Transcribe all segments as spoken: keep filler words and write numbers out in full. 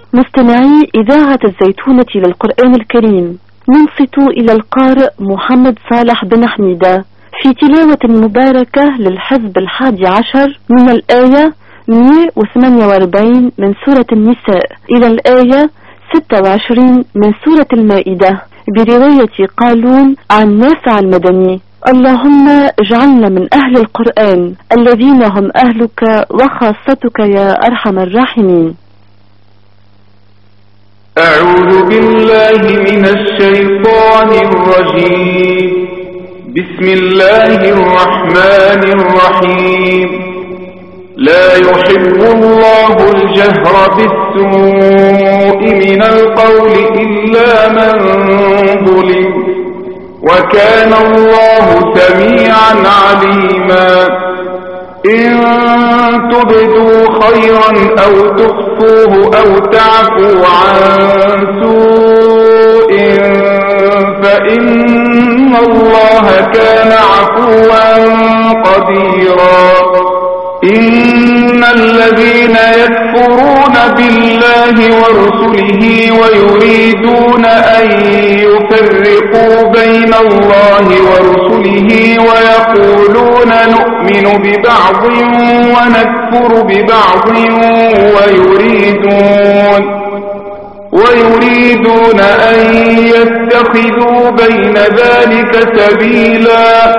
مستمعي إذاعة الزيتونة للقرآن الكريم، ننصت إلى القارئ محمد صالح بن حميدة في تلاوة مباركة للحزب الحادي عشر من الآية مئة وثمانية وأربعين من سورة النساء إلى الآية ستة وعشرين من سورة المائدة برواية قالون عن نافع المدني. اللهم اجعلنا من أهل القرآن الذين هم أهلك وخاصتك يا أرحم الراحمين. أعوذ بالله من الشيطان الرجيم. بسم الله الرحمن الرحيم. لا يحب الله الجهر بالسوء من القول إلا من ظلم، وكان الله سميعا عليما. إن تبدوا خيرا أو تخفوه أو تعفوا عن سوء فإن الله كان عفوا قديرا. إن الذين يكفرون بالله ورسله ويريدون أن يفرقوا بين الله ورسله ويقولون نؤمن ببعض ونكفر ببعض ويريدون ويريدون أن يتخذوا بين ذلك سبيلا،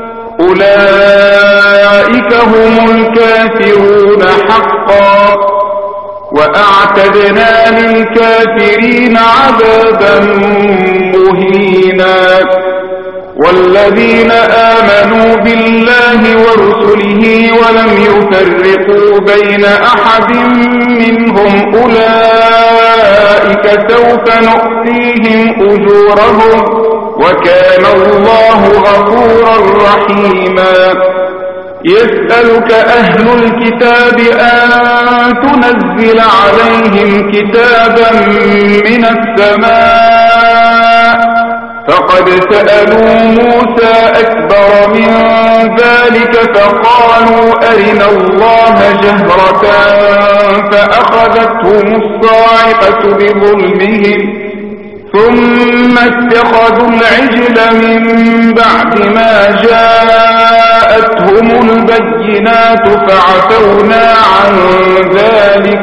أولئك هم الكافرون حقا، وأعتدنا للكافرين عذابا مهينا. والذين آمنوا بالله ورسله ولم يفرقوا بين أحد منهم أولئك سوف نؤتيهم أجورهم، وكان الله غفورا رحيما. يسألك أهل الكتاب أن تنزل عليهم كتابا من السماء، فقد سألوا موسى أكبر من ذلك فقالوا أرنا الله جهرة فأخذتهم الصاعقة بظلمهم، ثم اتخذوا العجل من بعد ما جاءتهم البينات فعفونا عن ذلك،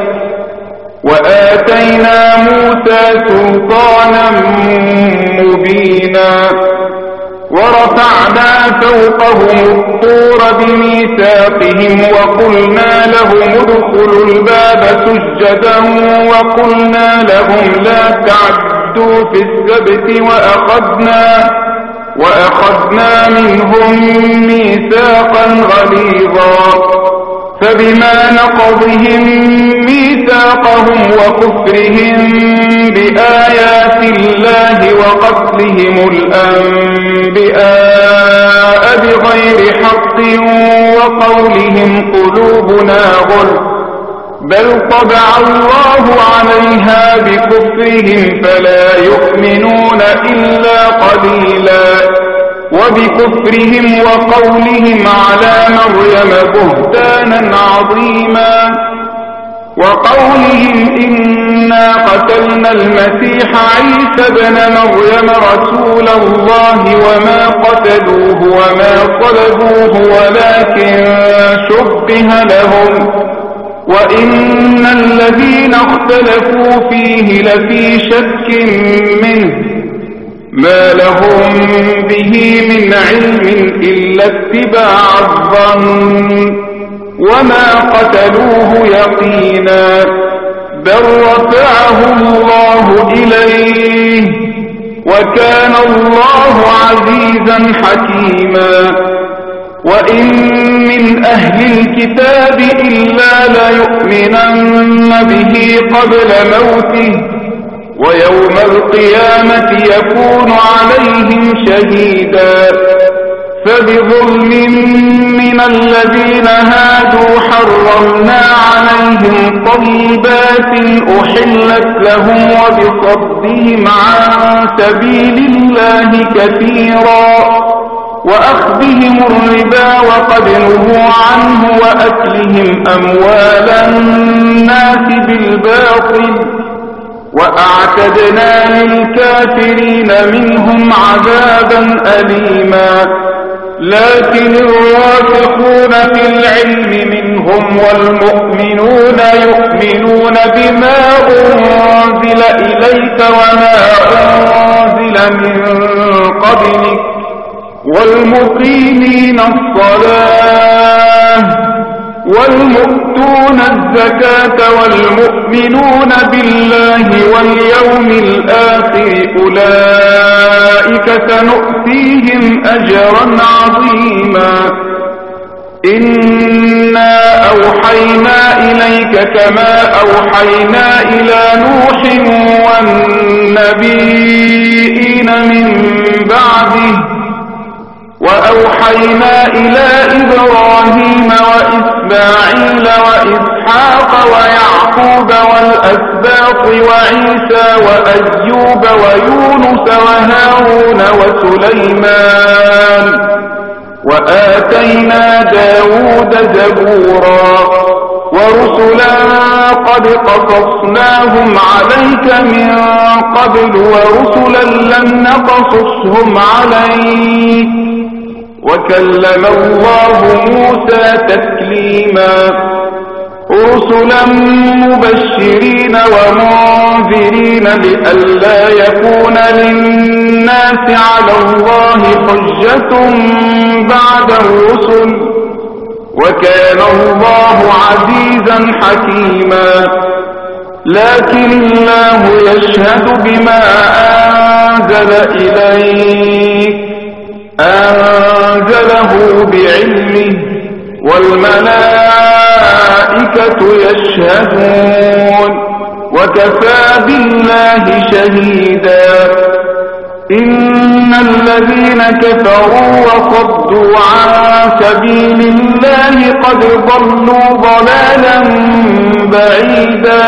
وآتينا موسى سلطانا مبينا. ورفعنا فوقهم الطور بميثاقهم وقلنا لهم ادخلوا الباب سجدا وقلنا لهم لا تعدوا في السبت وأخذنا, وأخذنا منهم ميثاقا غليظا. فبما نقضهم ميثاقهم وكفرهم بآيات الله وقتلهم الأنبياء بغير حق وقولهم قلوبنا غلف، بل طبع الله عليها بكفرهم فلا يؤمنون إلا قليلا. وبكفرهم وقولهم على مريم بهتانا عظيما، وقولهم إنا قتلنا المسيح عيسى بن مريم رسول الله وما قتلوه وما صلبوه ولكن شبه لهم، وإن الذين اختلفوا فيه لفي شك منه ما لهم به من علم إلا اتباع الظن، وما قتلوه يقينا، بل رفعه الله إليه، وكان الله عزيزا حكيما. وإن من أهل الكتاب إلا ليؤمنن به قبل موته، ويوم القيامة يكون عليهم شهيدا. فبظلم من الذين هادوا حرمنا عليهم طيبات أحلت لهم وبصدهم عن سبيل الله كثيرا، وأخذهم الربا وقد نهوا عنه وأكلهم أموال الناس بالباطل، وأعتدنا للكافرين منهم عذابا أليما. لكن الراسخون في العلم منهم والمؤمنون يؤمنون بما أنزل إليك وما أنزل من قبلك والمقيمين الصلاة والمؤتون الزكاة والمؤمنون بالله واليوم الآخر أولئك سنؤتيهم أجرا عظيما. إنا أوحينا إليك كما أوحينا إلى نوح والنبيين من بعده وأوحينا إلى إبراهيم وإسماعيل وإسحاق ويعقوب والأسباط وعيسى وأيوب ويونس وهارون وسليمان وآتينا داود زبورا ورسلا قد قصصناهم عليك من قبل ورسلا لم نقصصهم عليك وكلم الله موسى تكليما. رسلا مبشرين ومنذرين لئلا يكون للناس على الله حجة بعد الرسل وكان الله عزيزا حكيما. لكن الله يشهد بما أنزل إليك أنزله بعلمه والملائكة يشهدون وكفى بالله شهيدا. إن الذين كفروا وصدوا عن سبيل الله قد ضلوا ضلالا بعيدا.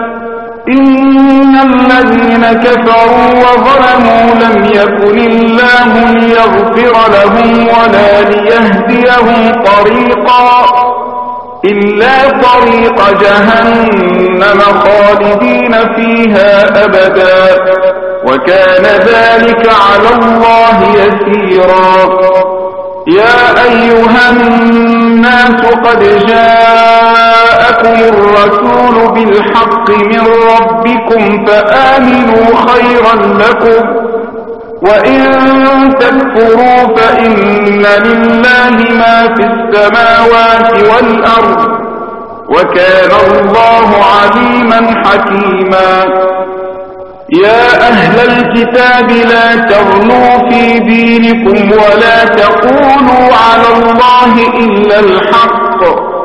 إن الذين كفروا وظلموا لم يكن الله ليغفر لهم ولا ليهديهم طريقا إلا طريق جهنم خالدين فيها أبدا وكان ذلك على الله يسيرا. يا أيها الناس قد جاءكم الرسول بالحق من ربكم فآمنوا خيرا لكم وإن تكفروا فإن لله ما في السماوات والأرض وكان الله عليما حكيما. يا أهل الكتاب لا تغلوا في دينكم ولا تقولوا على الله إلا الحق.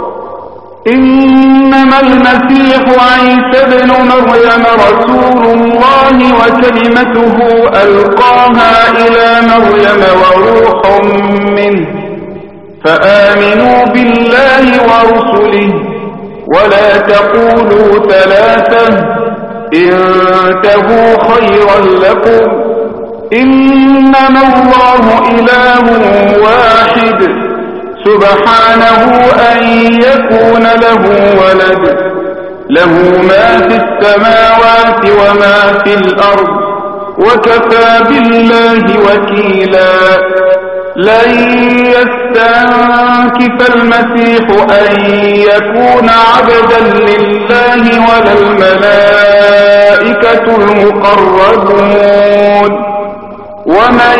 إنما المسيح عيسى ابن مريم رسول الله وكلمته ألقاها إلى مريم وروح منه فآمنوا بالله ورسله ولا تقولوا ثلاثة انتهوا خيرا لكم إنما الله إله واحد سبحانه أن يكون له ولد له ما في السماوات وما في الأرض وكفى بالله وكيلا. لن يستنكف المسيح أن يكون عبدا لله ولا الملائكة المقربون ومن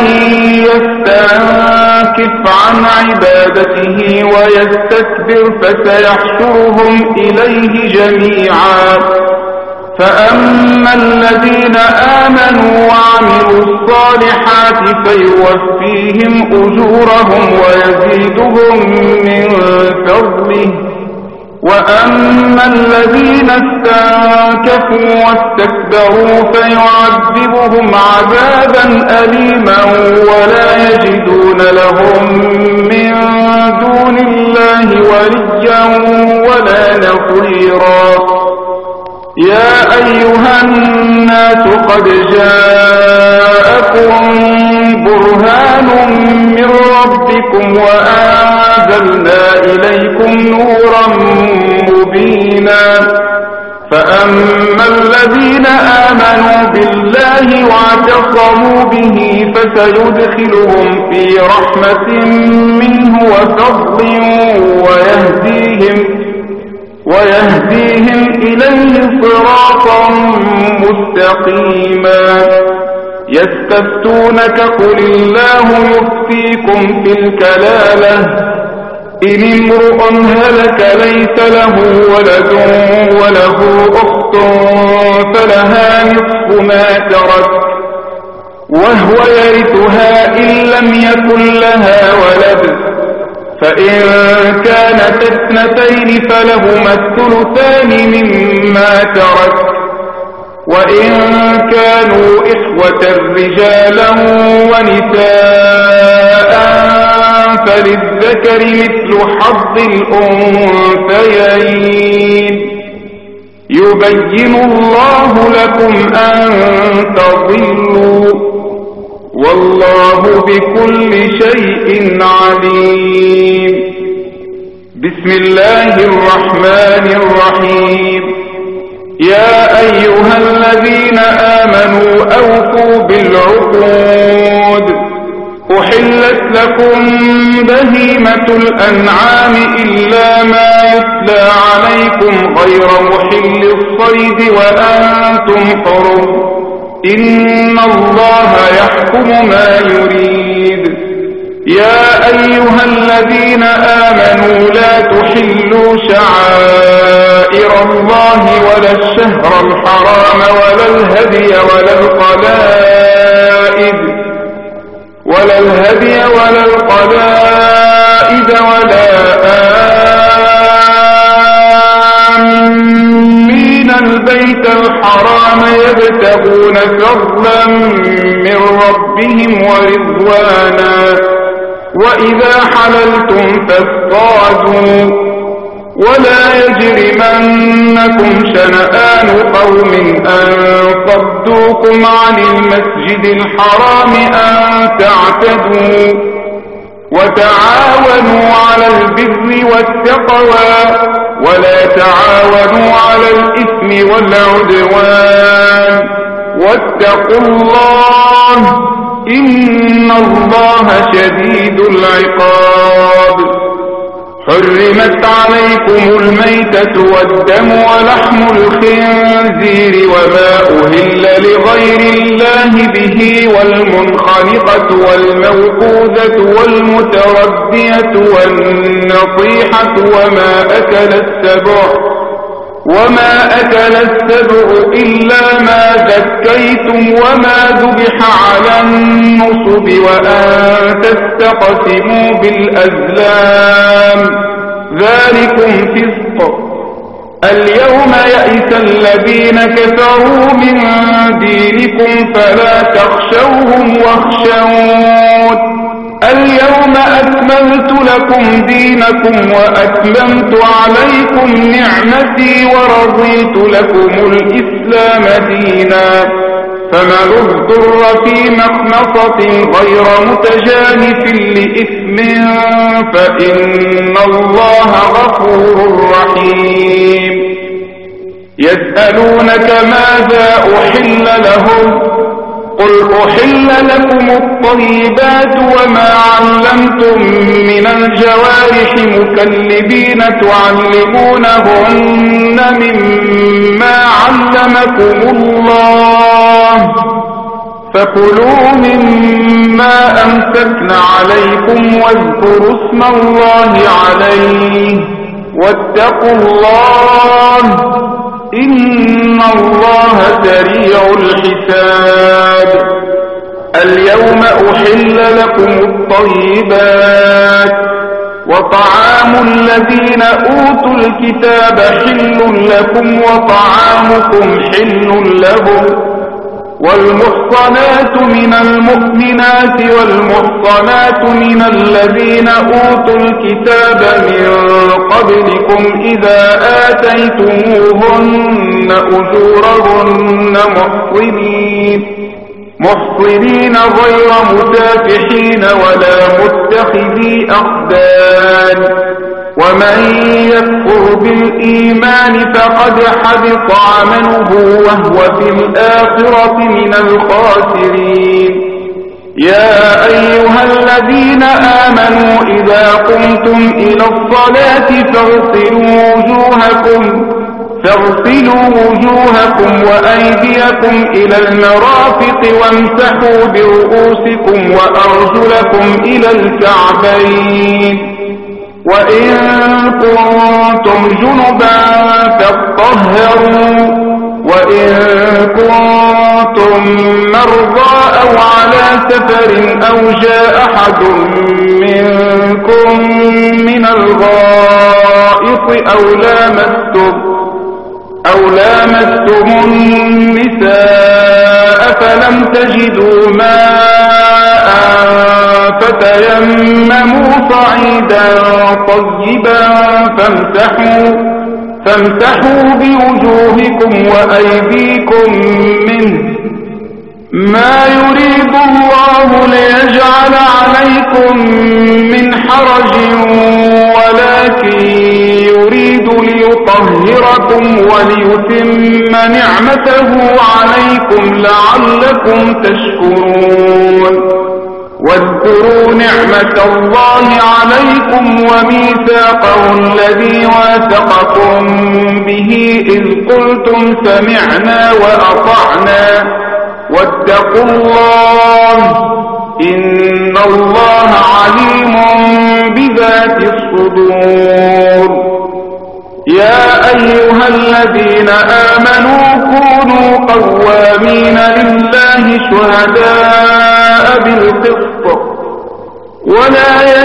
يستنكف عن عبادته ويستكبر فسيحشرهم إليه جميعا. فأما الذين آمنوا وعملوا الصالحات فيوفيهم أجورهم ويزيدهم من فضله وأما الذين استنكفوا واستكبروا فيعذبهم عذابا أليما ولا يجدون لهم من دون الله وليا ولا نصيرا. يا أيها الناس قد جاءكم برهان من ربكم وأنزلنا إليكم نورا مبينا فأما الذين آمنوا بالله واعتصموا به فسيدخلهم في رحمة منه وفضل ويهديهم ويهديهم إليه صراطا مستقيما. يستفتونك قل الله يفتيكم في الكلالة إن امرؤ هلك ليس له ولد وله أخت فلها نصف ما ترك وهو يرثها إن لم يكن لها ولد فإن كانت اثنتين فلهما الثلثان مما ترك وإن كانوا إخوة رجالا ونساء فللذكر مثل حظ الأنثيين يبين الله لكم أن تضلوا والله بكل شيء عليم. بسم الله الرحمن الرحيم. يا أيها الذين آمنوا أوفوا بالعقود أحلت لكم بهيمة الأنعام إلا ما يتلى عليكم غير محل الصيد وأنتم حرم إن الله يحكم ما يريد. يا أيها الذين آمنوا لا تحلوا شعائر الله ولا الشهر الحرام ولا الهدي ولا القلائد ولا الهدي ولا القلائد ولا آمين البيت الحرام يبتغون فضلا من ربهم ورضوانا وإذا حللتم فاصطادوا ولا يجرمنكم شنآن قوم أن صدوكم عن المسجد الحرام أن تعتدوا وتعاونوا على البر والتقوى ولا تعاونوا على الإثم والعدوان واتقوا الله إن الله شديد العقاب. حرمت عليكم الميتة والدم ولحم الخنزير وما أهل لغير الله به والمنخنقة والموقوذة والمتردية والنطيحة وما أكل السبع وما أكل السبع إلا ما ذكيتم وما ذبح على النصب وأن تستقسموا بالأزلام ذلكم فسق. اليوم يئس الذين كفروا من دينكم فلا تخشوهم واخشون اليوم أكملت لكم دينكم وأتممت عليكم نعمتي ورضيت لكم الإسلام دينا فمن اضطر في مخمصة غير متجانف لإثم فإن الله غفور رحيم. يسألونك ماذا أحل لهم قل أحل لكم الطيبات وما علمتم من الجوارح مكلبين تعلمونهن مما علمكم الله فكلوا مما أمسكن عليكم واذكروا اسم الله عليه واتقوا الله إن الله سريع الحساب. اليوم أحل لكم الطيبات وطعام الذين أوتوا الكتاب حل لكم وطعامكم حل لهم والمحصنات من المؤمنات والمحصنات من الذين أوتوا الكتاب من قبلكم إذا آتيتموهن أجورهن محصنين محصنين غير مسافحين ولا متخذي أخدان ومن يكفر بالإيمان فقد حبط عمله وهو في الآخرة من الخاسرين. يا أيها الذين آمنوا إذا قمتم إلى الصلاة فاغسلوا وجوهكم فاغسلوا وجوهكم وأيديكم إلى المرافق وامسحوا برؤوسكم وأرجلكم إلى الكعبين، وإن كنتم جنبا فاطهروا، وإن كنتم مرضى أو على سفر أو جاء أحد منكم من الغائط أو لامستم أو لامستم النساء فلم تجدوا ماء فتيمموا صعيدا طيبا فامسحوا فامسحوا بوجوهكم وأيديكم منه، ما يريد الله ليجعل عليكم من حرج ولكن يريد ليطهركم وليتم نعمته عليكم لعلكم تشكرون. واذكروا نعمة الله عليكم وميثاقه الذي واثقكم به إذ قلتم سمعنا وأطعنا واتقوا الله إن الله عليم بذات الصدور. يا أيها الذين آمنوا كونوا قوامين لله شهداء بالقسط ولا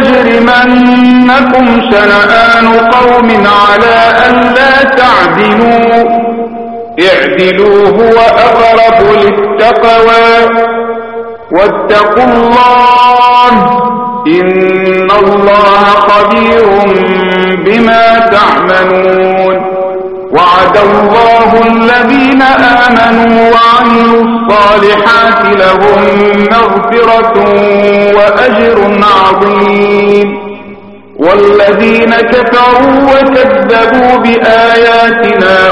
يجرمنكم شنآن قوم على ألا تعدلوا اعدلوا هو أقرب للتقوى واتقوا الله إن الله خبير بما تعملون. وعد الله الذين آمنوا وعملوا الصالحات لهم مغفرة وأجر عظيم، والذين كفروا وكذبوا بآياتنا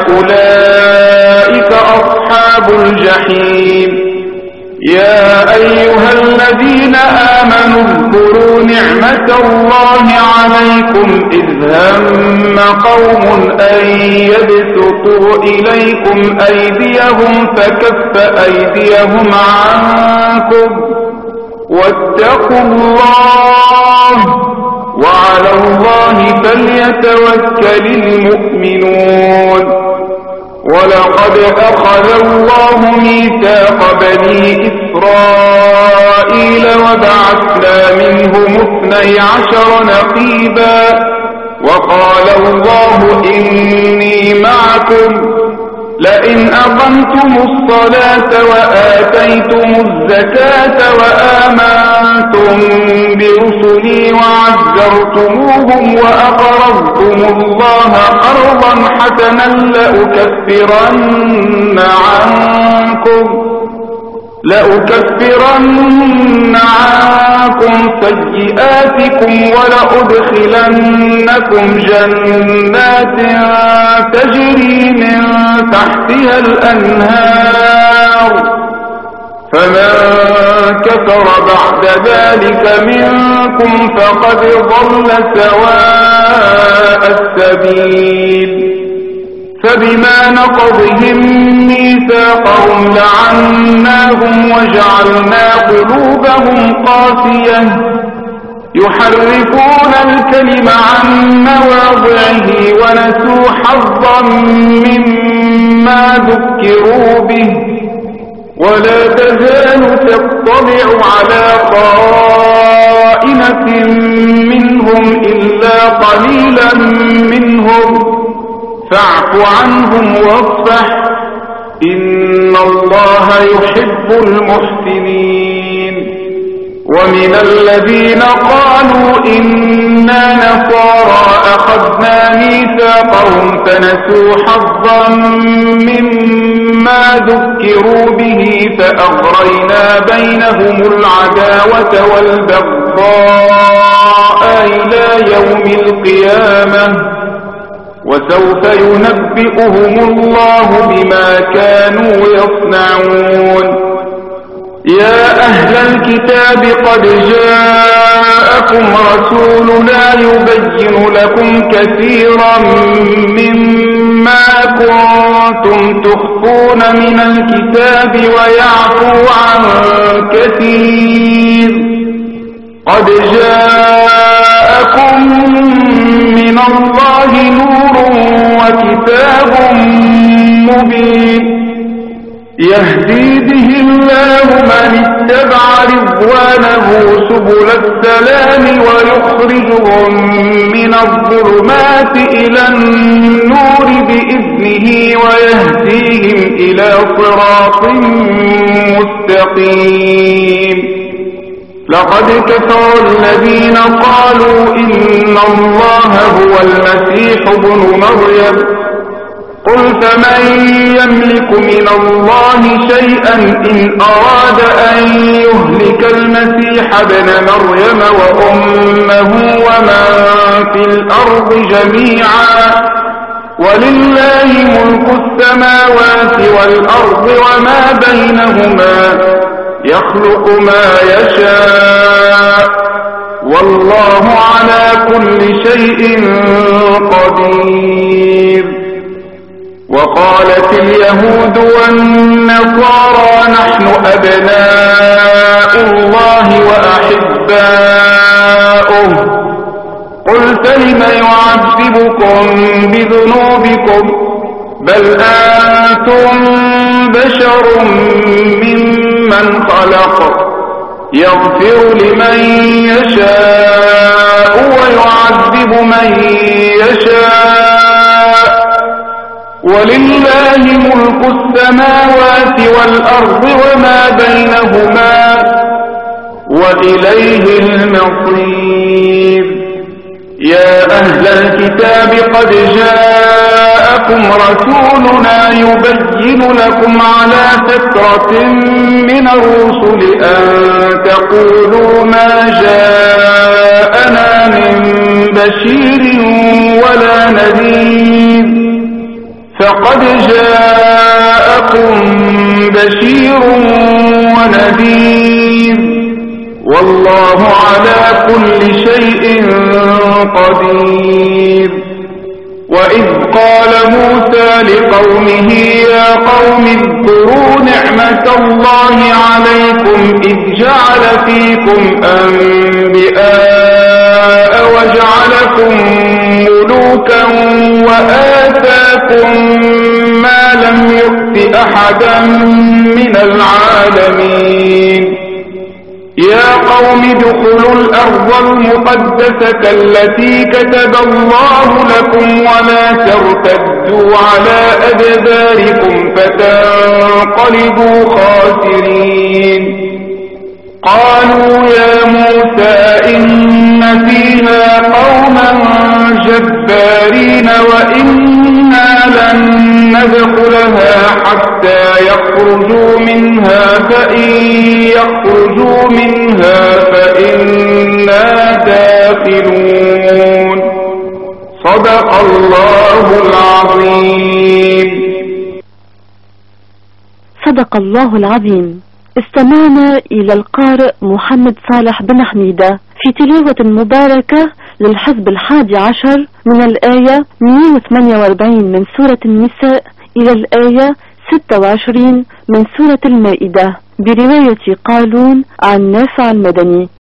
أولئك أصحاب الجحيم. يا أيها الذين آمنوا اذكروا نعمة الله عليكم إذ هم قوم أن يبسطوا إليكم أيديهم فكف أيديهم عنكم واتقوا الله وعلى الله فليتوكل المؤمنون. ولقد أخذ الله ميثاق بني إسرائيل وبعثنا منهم اثني عشر نقيبا وقال الله إني معكم لئن أقمتم الصلاة وآتيتم الزكاة وآمنتم برسلي وعزرتموهم وأقرضتم الله قرضا حسنا لأكفرن عنكم لأكفرن عنكم سيئاتكم ولأدخلنكم جنات تجري من تحتها الأنهار فمن كفر بعد ذلك منكم فقد ضل سواء السبيل. فبما نقضهم ميثاقهم لعناهم وجعلنا قلوبهم قاسية يحرفون الكلم عن مواضعه ونسوا حظا مما ذكروا به ولا تزال تطلع على خائنة منهم إلا قليلا منهم فاعف عنهم واصفح إن الله يحب المحسنين. ومن الذين قالوا إنا نصارى أخذنا ميثاقهم فنسوا حظا مما ذكروا به فأغرينا بينهم العداوة والبغضاء البيضاء إلى يوم القيامة وسوف ينبئهم الله بما كانوا يصنعون يا أهل الكتاب قد جاءكم رسولنا يبين لكم كثيرا مما كنتم تخفون من الكتاب ويعفو عن كثير قد جاءكم من الله نور وكتاب مبين يهدي به الله من اتبع رضوانه سبل السلام ويخرجهم من الظلمات إلى النور بإذنه ويهديهم إلى صراط مستقيم لقد كفر الذين قالوا إن الله هو المسيح ابن مريم قل فمن يملك من الله شيئا إن أراد أن يهلك المسيح ابن مريم وأمه ومن في الأرض جميعا ولله ملك السماوات والأرض وما بينهما يخلق ما يشاء والله على كل شيء قدير وقالت اليهود والنصارى نحن أبناء الله وأحباؤه قل فلم يعذبكم بذنوبكم بل أنتم بشر ممن خلق يغفر لمن يشاء ويعذب من يشاء ولله ملك السماوات والأرض وما بينهما وإليه المصير يا أهل الكتاب قد جاءكم رسولنا يبين لكم على فترة من الرسل أن تقولوا ما جاءنا من بشير ولا نذير فقد جاءكم بشير ونذير والله على كل شيء قدير وإذ قال موسى لقومه يا قوم اذكروا نعمة الله عليكم إذ جعل فيكم أنبياء وجعلكم ملوكا وآتاكم ما لم يؤت أحدا من العالمين يا قوم ادخلوا الأرض المقدسة التي كتب الله لكم ولا ترتدوا على أدباركم فتنقلبوا خاسرين قالوا يا موسى إن فيها قوما جبارين وإنا لن ندخلها حتى يخرجوا منها فإن يخرجوا منها فإنا داخلون صدق الله العظيم. صدق الله العظيم. استمعنا إلى القارئ محمد صالح بن حميدة في تلاوة مباركة للحزب الحادي عشر من الآية مئة وثمانية وأربعين من سورة النساء إلى الآية ستة وعشرين من سورة المائدة برواية قالون عن نافع المدني.